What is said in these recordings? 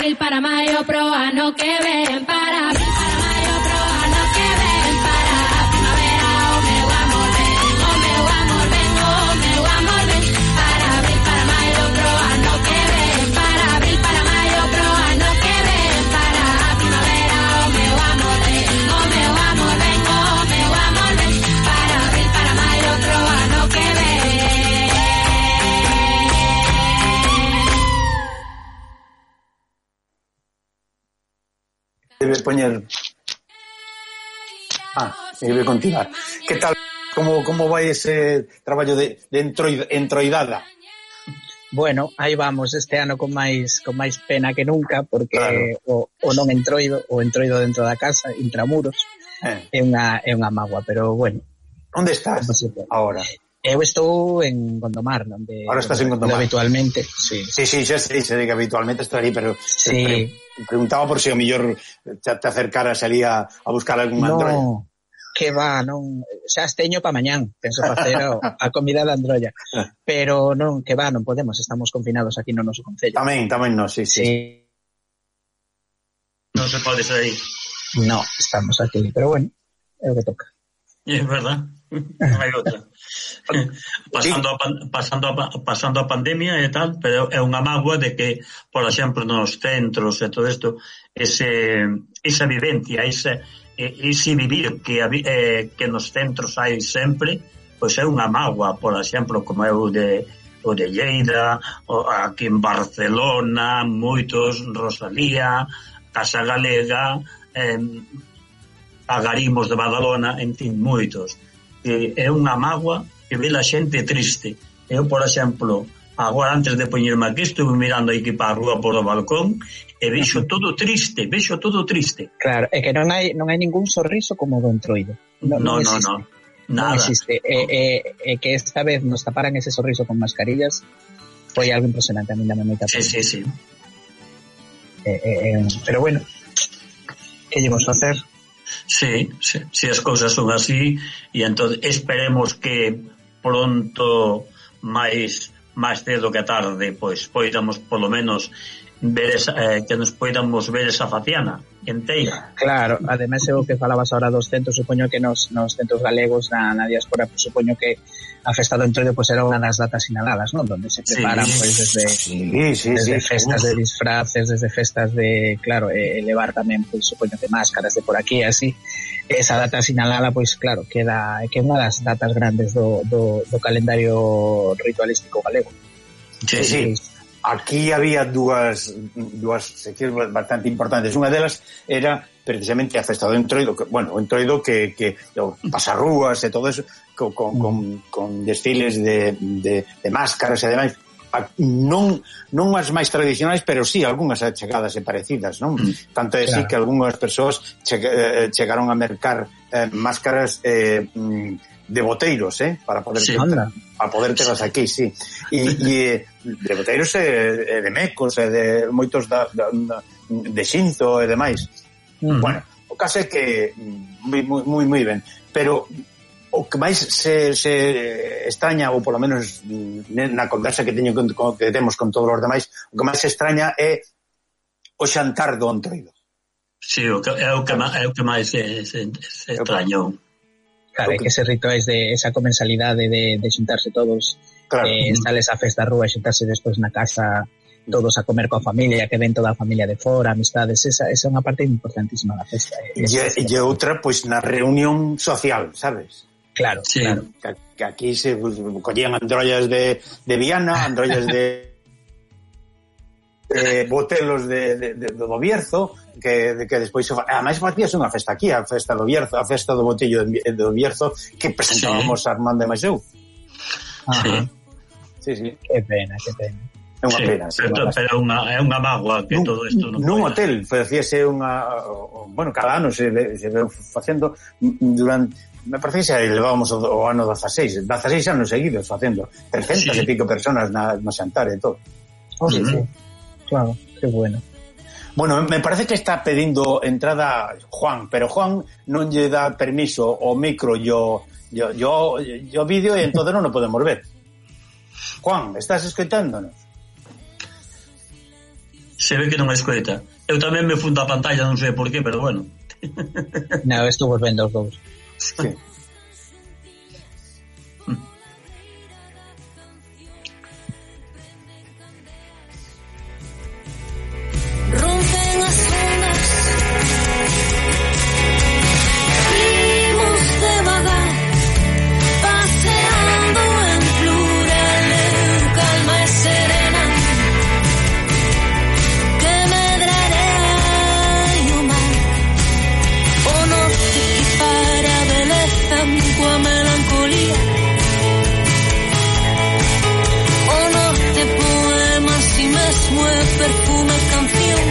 abril, para maio, pro ano que ven. Para abril, para maio, pro ano que ven. Para a primavera, o meu amor ven. O meu amor ven, o meu amor ven. Para abril, para maio, pro ano que ven. Para abril, para maio, pro ano que ven. Para a primavera, o meu amor ven. O meu amor ven, o meu amor ven. Para abril, para maio, pro ano que ven. Debe poñer... debe continuar. Que tal? Como vai ese traballo de entroidada? Bueno, aí vamos este ano con máis pena que nunca, porque claro. o non entroido, o entroido dentro da casa, intramuros, é unha mágoa, pero bueno. Onde estás agora? Eu estou en Gondomar, onde... Ahora estás en Gondomar? Habitualmente, sí. Sí, xa sei que habitualmente estou ali, pero sí. Preguntaba por si o mellor te acercaras ali a buscar algún androlla. No, que va, non, xa esteño pa mañán, penso facer a comida da androlla, pero non, que va, non podemos, estamos confinados aquí no noso concello. Tamén non, sí. Non se pode sair. No, estamos aquí, pero bueno, é o que toca. É verdad, non hai outra. Pasando a pandemia e tal, pero é unha mágoa de que, por exemplo, nos centros e todo isto, esa vivencia, ese vivir que nos centros hai sempre, pois é unha mágoa, por exemplo, como é o de Lleida, aquí en Barcelona, moitos, Rosalía, Casa Galega, Agarimos de Badalona, en fin, moitos. É unha mágoa que ve a xente triste. Eu, por exemplo, agora antes de poñerme aquí, estuve mirando aquí para a rúa por o balcón e vexo todo triste. Claro, é que non hai ningún sorriso como do entroido. Non, nada. Non existe. É que esta vez nos taparan ese sorriso con mascarillas, foi algo impresionante, a mí dame moita pena. Sí. Pero bueno, que llevamos a hacer? Sí, as cousas son así, e entón esperemos que pronto, máis cedo que tarde, pois poidamos polo menos ver que nos poidamos ver esa faciana enteira. Claro, ademais é o que falabas ahora dos centros, supoño que nos centros galegos na diáspora, pues, supoño que a festa do entroido pues era unha das datas sinaladas, ¿no? Donde se preparan pues desde festas de disfraces, desde festas de, claro, elevar tamén pues supoño que máscaras de por aquí, así. Esa data sinalada, pois claro, que é unha das datas grandes do calendario ritualístico galego. Sí. Aquí había dúas seccións bastante importantes. Unha delas era precisamente a festa do entroido, o entroido que pasarrúas e todo eso, con desfiles de máscaras e demais. Non as máis tradicionais, pero sí algunhas achegadas e parecidas, non? Tanto é así que algunhas persoas chegaron a mercar máscaras de boteiros, para poder terlas aquí, sí. E de boteiros e de mecos e de moitos de xinzo e demais. Bueno, o caso é que moi ben, pero o que máis se extraña, ou polo menos na conversa que temos con todos os demais, o que máis se extraña é o xantar do entroido. Sí, é o que máis se extrañou. Claro, é que ese rituais de esa comensalidade de xuntarse todos, sales a festa da rúa e xuntarse despois na casa todos a comer coa familia, que ven toda a familia de fora, amistades, esa é unha parte importantísima da festa. E outra, pois, na reunión social, sabes? Claro, sí. Claro. Que aquí se collían androllas de Viana, androllas de botelos do Bierzo, que despois ademais facías unha festa aquí, a festa do Bierzo, a festa do botello do Bierzo, que presentábamos Armando e Maxeu. Sí. Que pena. É unha pena. Pero é unha mágoa que todo isto non nun hotel, facíase cada ano se veu facendo durante, me parece que xa levábamos o ano 16 anos seguidos facendo 300 e pico personas no xantar e todo. Sí. Claro, que bueno. Bueno, me parece que está pedindo entrada Juan, pero Juan non lle dá permiso o micro yo vídeo e entonces non o podemos ver. Juan, estás escoitándonos? se ve que non escoita. Eu tamén me fundo a pantalla, non sei por qué, pero bueno. Non, estuvo vendo os dous. Sí. Rompen as ondas, imos devagar, paseando en plural, calma e serena, que medrará o mar, o norte que para a beleza coa melancolía, o norte poemas e mesmo é perfume e canción.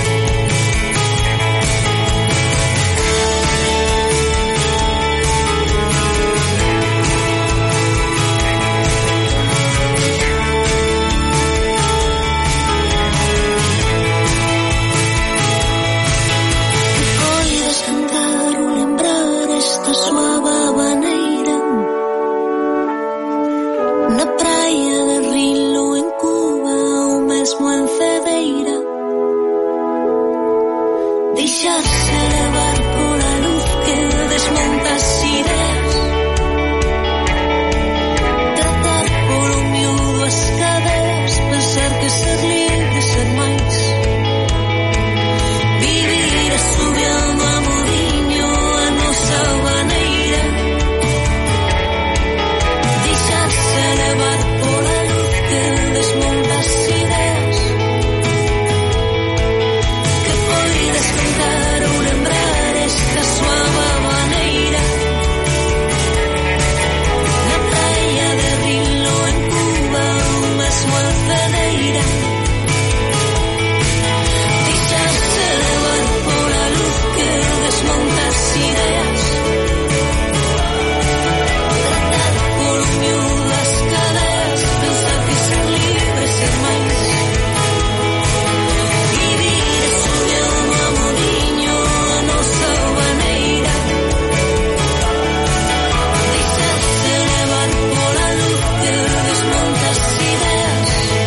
Poides cantar ou lembrar esta suave habaneira na praia de Rilo en Cuba ou mesmo en Cedeira, deixarse levar pola luz que desmonta as ideas, tratar polo miúdo as cadeas, pensar que ser libre, ser máis, vivir asubiando a modiño a nosa habaneira, deixarse levar pola luz que desmonta as ideas, que poides cantar ou lembrar esta suave habaneira na praia de Rilo en Cuba ou mesmo en Cedeira, deixarse levar pola luz que desmonta as ideas, tratar polo miúdo as cadeas, pensar que ser libre, ser máis, vivir estudiando a modiño a nosa habaneira, deixarse levar pola luz que desmonta as ideas,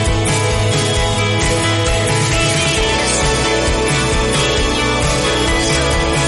vivir estudiando a modiño a nosa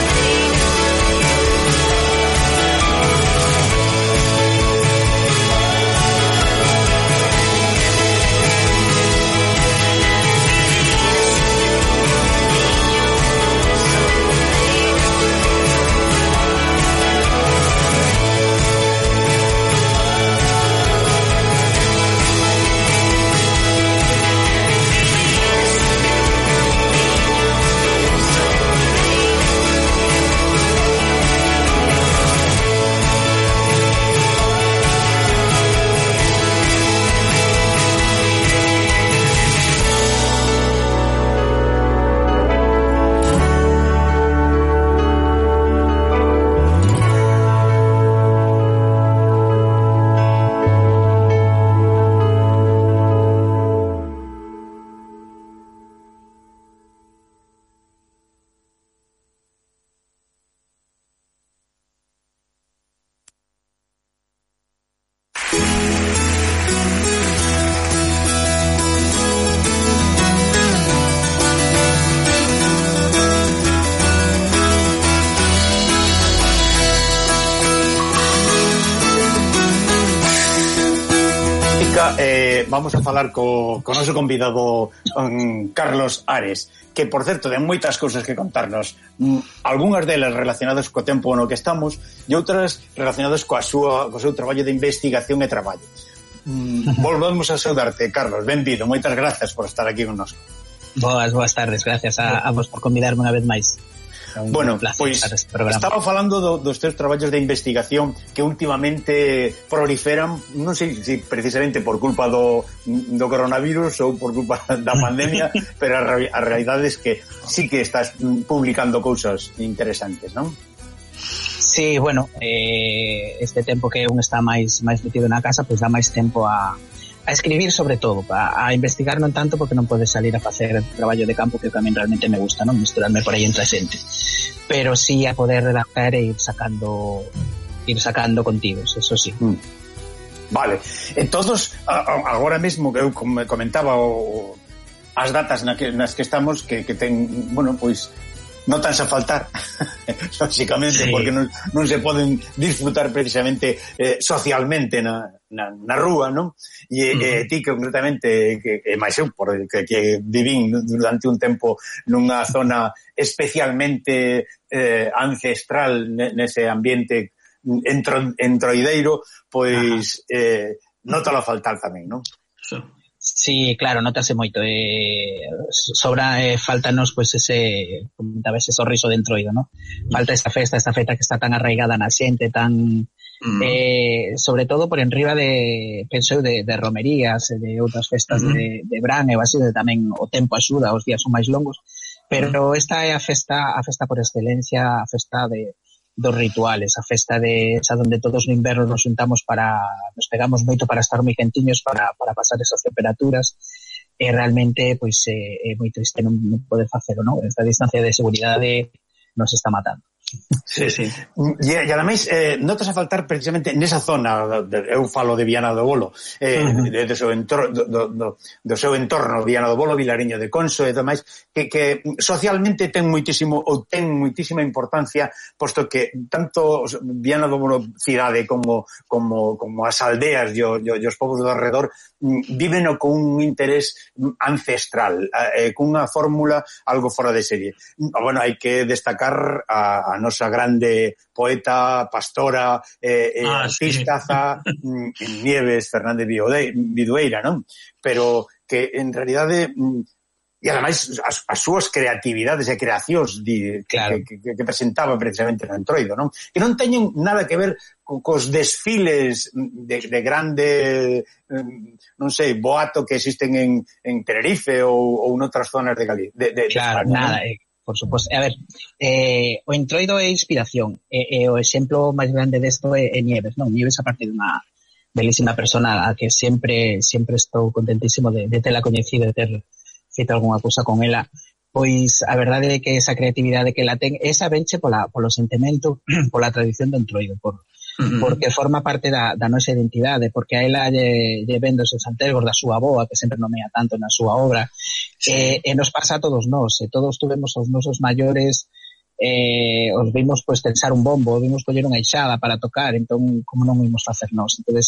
Vamos a falar co noso convidado Carlos Ares, que, por certo, ten moitas cousas que contarnos, algunhas delas relacionadas co tempo no que estamos e outras relacionadas co seu traballo de investigación e traballo. Volvemos a saudarte, Carlos, benvido, moitas grazas por estar aquí connosco. Boas tardes, gracias a vos por convidarme unha vez máis. Bueno, pois estaba falando dos teus traballos de investigación que últimamente proliferan, non sei se precisamente por culpa do coronavirus ou por culpa da pandemia, pero a realidade é que sí que estás publicando cousas interesantes, non? Sí, bueno, este tempo que un está máis metido na casa, pois dá máis tempo a escribir, sobre todo, a investigar non tanto porque non podes salir a facer traballo de campo, que tamén realmente me gusta, non mesturarme por aí entre a xente, pero sí a poder redactar e ir sacando contidos, eso sí. Vale, todos agora mesmo que eu comentaba as datas nas que estamos que ten, bueno, pois notanse a faltar lógicamente, porque non se poden disfrutar precisamente socialmente na rúa, non? E ti concretamente que máis eu que vivín durante un tempo nunha zona especialmente ancestral nese ambiente entroideiro, pois notalo a faltar tamén, non? Sí, claro, notase moito. Faltanos pois ese, comentaba, ese sorriso de entroido, ¿no? Falta esta festa que está tan arraigada na xente, tan sobre todo por enriba de, penso, de romerías e de outras festas de verán e así, tamén o tempo axuda, os días son máis longos, pero esta é a festa por excelencia, a festa dos rituales, a festa de esa donde todos no inverno nos juntamos nos pegamos moito para estar moi quentiños, para pasar esas temperaturas, e realmente pois é moi triste non poder facelo, non? Esta distancia de seguridade nos está matando. Sí. E ademais, notas a faltar precisamente nesa zona, eu falo de Viana do Bolo, do seu entorno, Viana do Bolo, Vilariño de Conso e demais, que socialmente ten moitísima importancia, posto que tanto Viana do Bolo cidade como as aldeas e os povos do alrededor viven con un interés ancestral, cunha fórmula algo fora de serie. Bueno, hai que destacar a nosa grande poeta, pastora, artistaza Nieves Fernández Vidueira, non? Pero que en realidade, e ademais as súas creatividades e creacións que presentaba precisamente no Entroido, non? Que non teñen nada que ver cos desfiles de grande, non sei, boato que existen en Tenerife ou noutras zonas de Galicia. Claro, nada, por suposto. A ver, o Entroido é inspiración, e o exemplo máis grande desto é Nieves, non? Nieves, a partir de unha belísima persona a que sempre estou contentísimo de tela coñecido, de ter feito algunha cousa con ela, pois a verdade é que esa creatividade que ela ten, esa venche polo sentimento, pola tradición do Entroido, porque forma parte da nosa identidade, porque a ela lle vendo os antelgos da súa avoa, que sempre nomea tanto na súa obra, e nos pasa a todos nós, e todos tuvemos os nosos maiores, os vimos pois tensar un bombo, vimos coller unha eixada para tocar, entón como non vimos facer nós? Entonces,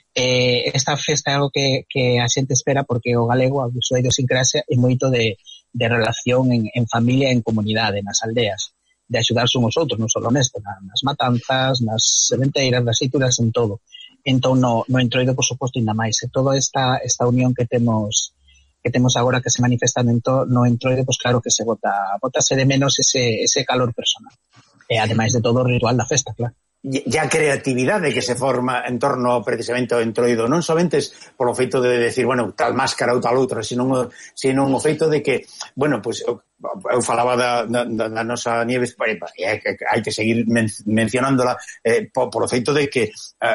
esta festa é algo que a xente espera, porque o galego, a súa idiosincrasia, é moito de relación en familia, en comunidade, nas aldeas, de axudarse uns outros, non só nesto, nas matanzas, nas sementeiras, nas xeituras, en todo. Entón, no Entroido, por suposto, ainda máis. E toda esta unión que temos agora, que se manifesta no Entroido, pois claro que se botase de menos ese calor personal. E ademais de todo o ritual da festa, claro. E a creatividade que se forma en torno precisamente ao Entroido, non somente polo feito de decir, bueno, tal máscara ou tal outra, sino o feito de que, bueno, pois eu falaba da nosa Nieves, hai que seguir mencionándola, polo feito de que,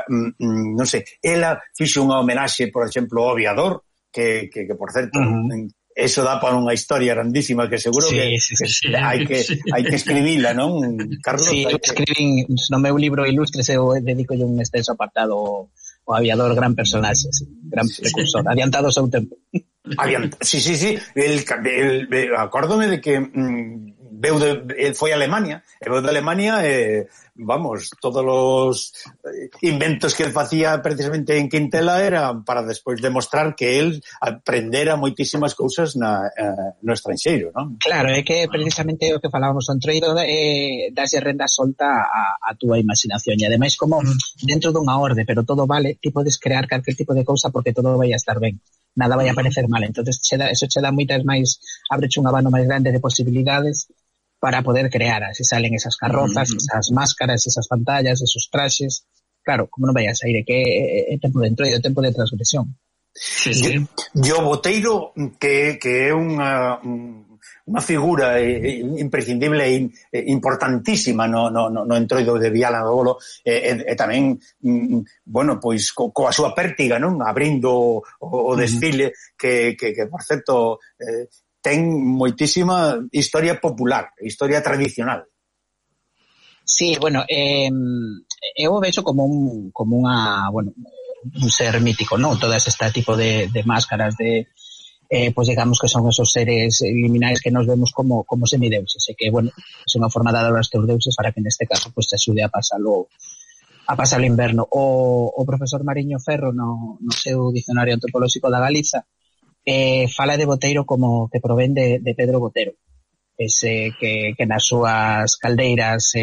non sei, ela fixo unha homenaxe, por exemplo, ao aviador, que por certo, eso dá para unha historia grandísima que seguro que hai que escribila, non, Carlos? Sí, escribín no meu libro Ilustres, eu dedicolle un extenso apartado ao aviador, gran personaxe, gran precursor, adiantado ao seu tempo. Sí, acórdome de que foi a Alemania, e veu de Alemania, vamos, todos os inventos que él facía precisamente en Quintela era para despois demostrar que él aprendera moitísimas cousas no estranxeiro, non? Claro, é que precisamente o que falábamos do Entroido, daslle renda solta a túa imaginación, e ademais como dentro dunha orde, pero todo vale, ti podes crear calquer tipo de cousa porque todo vai a estar ben, nada vai a parecer mal, entonces eso che dá moitas máis, abreche un abano máis grande de posibilidades para poder crear, así salen esas carrozas, esas máscaras, esas pantallas, esos traxes. Claro, como non vai a sair, é tempo de Entroido, é tempo de transgresión. Sí. E o boteiro, que é unha figura imprescindible e importantísima no Entroido de Viana do Bolo, e tamén, bueno, pois coa súa pértiga, non? Abrindo o desfile, que por certo, ten moitísima historia popular, historia tradicional. Sí, bueno, eu o vexo como unha, bueno, un ser mítico, non? Todo este tipo de máscaras, de pues digamos que son esos seres liminais que nos vemos como semideuses, e que, bueno, es unha forma de adorar os teus deuses para que neste caso pues te axude a pasalo o inverno. O profesor Mariño Ferro no seu dicionario antropolóxico da Galiza fala de Boteiro como que provén de Pedro Botero, ese que nas súas caldeiras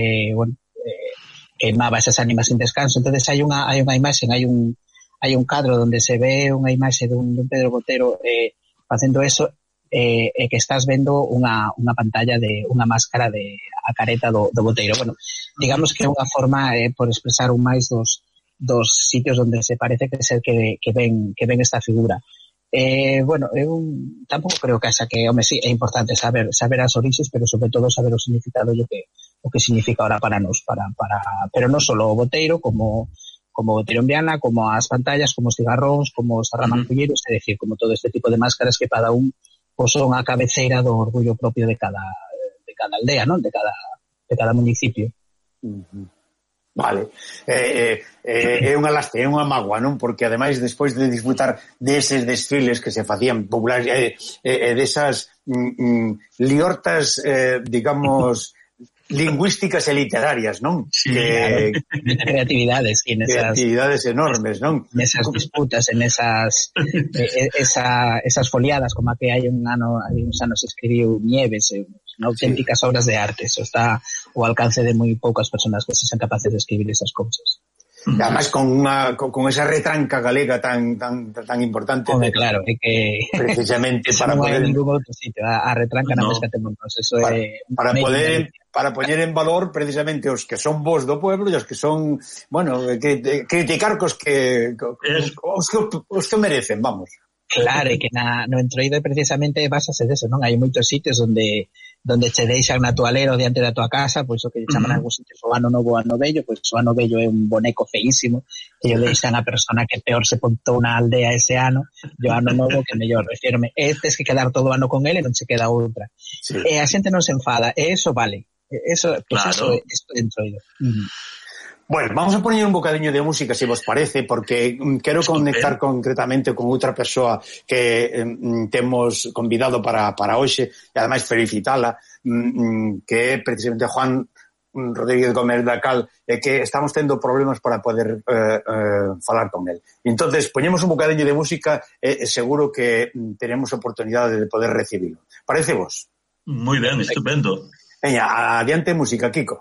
queimaba esas ánimas sin descanso. Entonces hai unha imaxe, hai un cadro onde se ve unha imaxe dun Pedro Botero facendo eso, e que estás vendo unha pantalla de unha máscara de a careta do Boteiro. Bueno, digamos que é unha forma por expresar un máis dos sitios onde se parece que ser que ven esta figura. Bueno, eu tampouco creo que home, sí, é importante saber as orixes, pero sobre todo saber o significado o que significa ahora para nós, pero non só o Boteiro, como Boteiro en Viana, como as pantallas, como os cigarróns, como os arramanculleiros, é dicir, como todo este tipo de máscaras que cada un son a cabeceira do orgullo propio de cada aldea, non? De cada municipio. Vale. É unha lastre, é unha mágoa, non? Porque ademais despois de disfrutar deses desfiles que se facían populares desas liortas, digamos, lingüísticas e literarias, non? Sí, claro. Creatividades enormes, non? Nesas disputas, en esas foliadas, como a que hai uns anos escribiu Nieves, auténticas obras de arte. Eso está ao alcance de moi poucas persoas que se sean capaces de escribir esas cousas. E además con esa retranca galega tan importante. Home, claro, é que precisamente para non poder hai ningún outro sitio, a retranca na pesca temos nós, eso para poñer en valor precisamente os que son vos do pueblo e os que son, bueno, que criticar os que merecen, vamos. Claro, e que no Entroido precisamente basase deso, non? Hai moitos sitios onde che deixan na toalero diante da tua casa, pois o que chaman algúns sitios o ano novo, ano vello, pois o ano vello é un boneco feísimo que lle deixan a persona que peor se pontou na aldea ese ano, e o ano novo que mellor, refírome, tes que quedar todo o ano con ele, non se queda outra. Sí. E a xente non se enfada, e eso vale. Eso, pues claro. Eso é Entroido. Bueno, vamos a poñer un bocadiño de música, se vos parece, porque quero conectar concretamente con outra persoa que temos convidado para hoxe, e ademais felicitala, que é precisamente Juan Rodríguez Gómez da Cal, que estamos tendo problemas para poder falar con él. Entonces, poñemos un bocadiño de música e seguro que teremos oportunidade de poder recibilo. Parece vos? Moi ben, estupendo. Veña, adiante música, Kiko.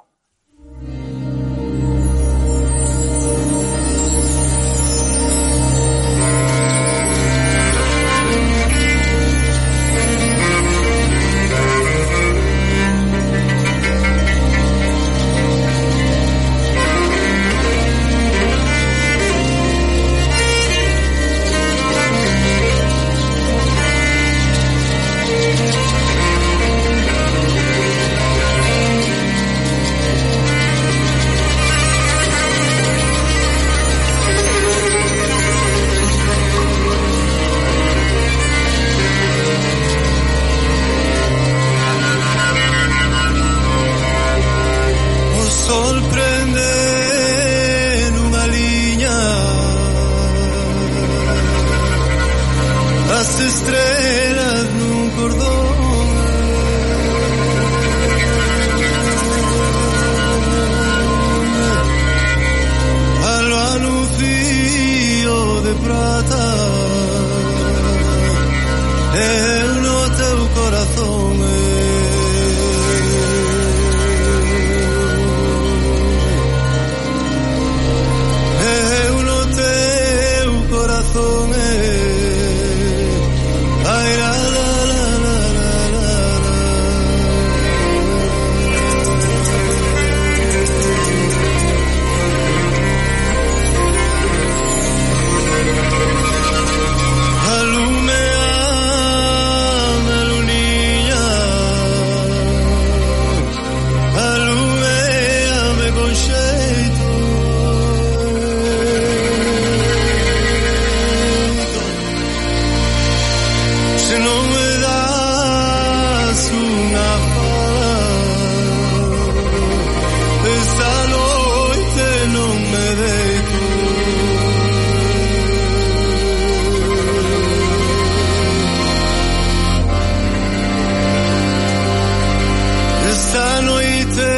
esta noite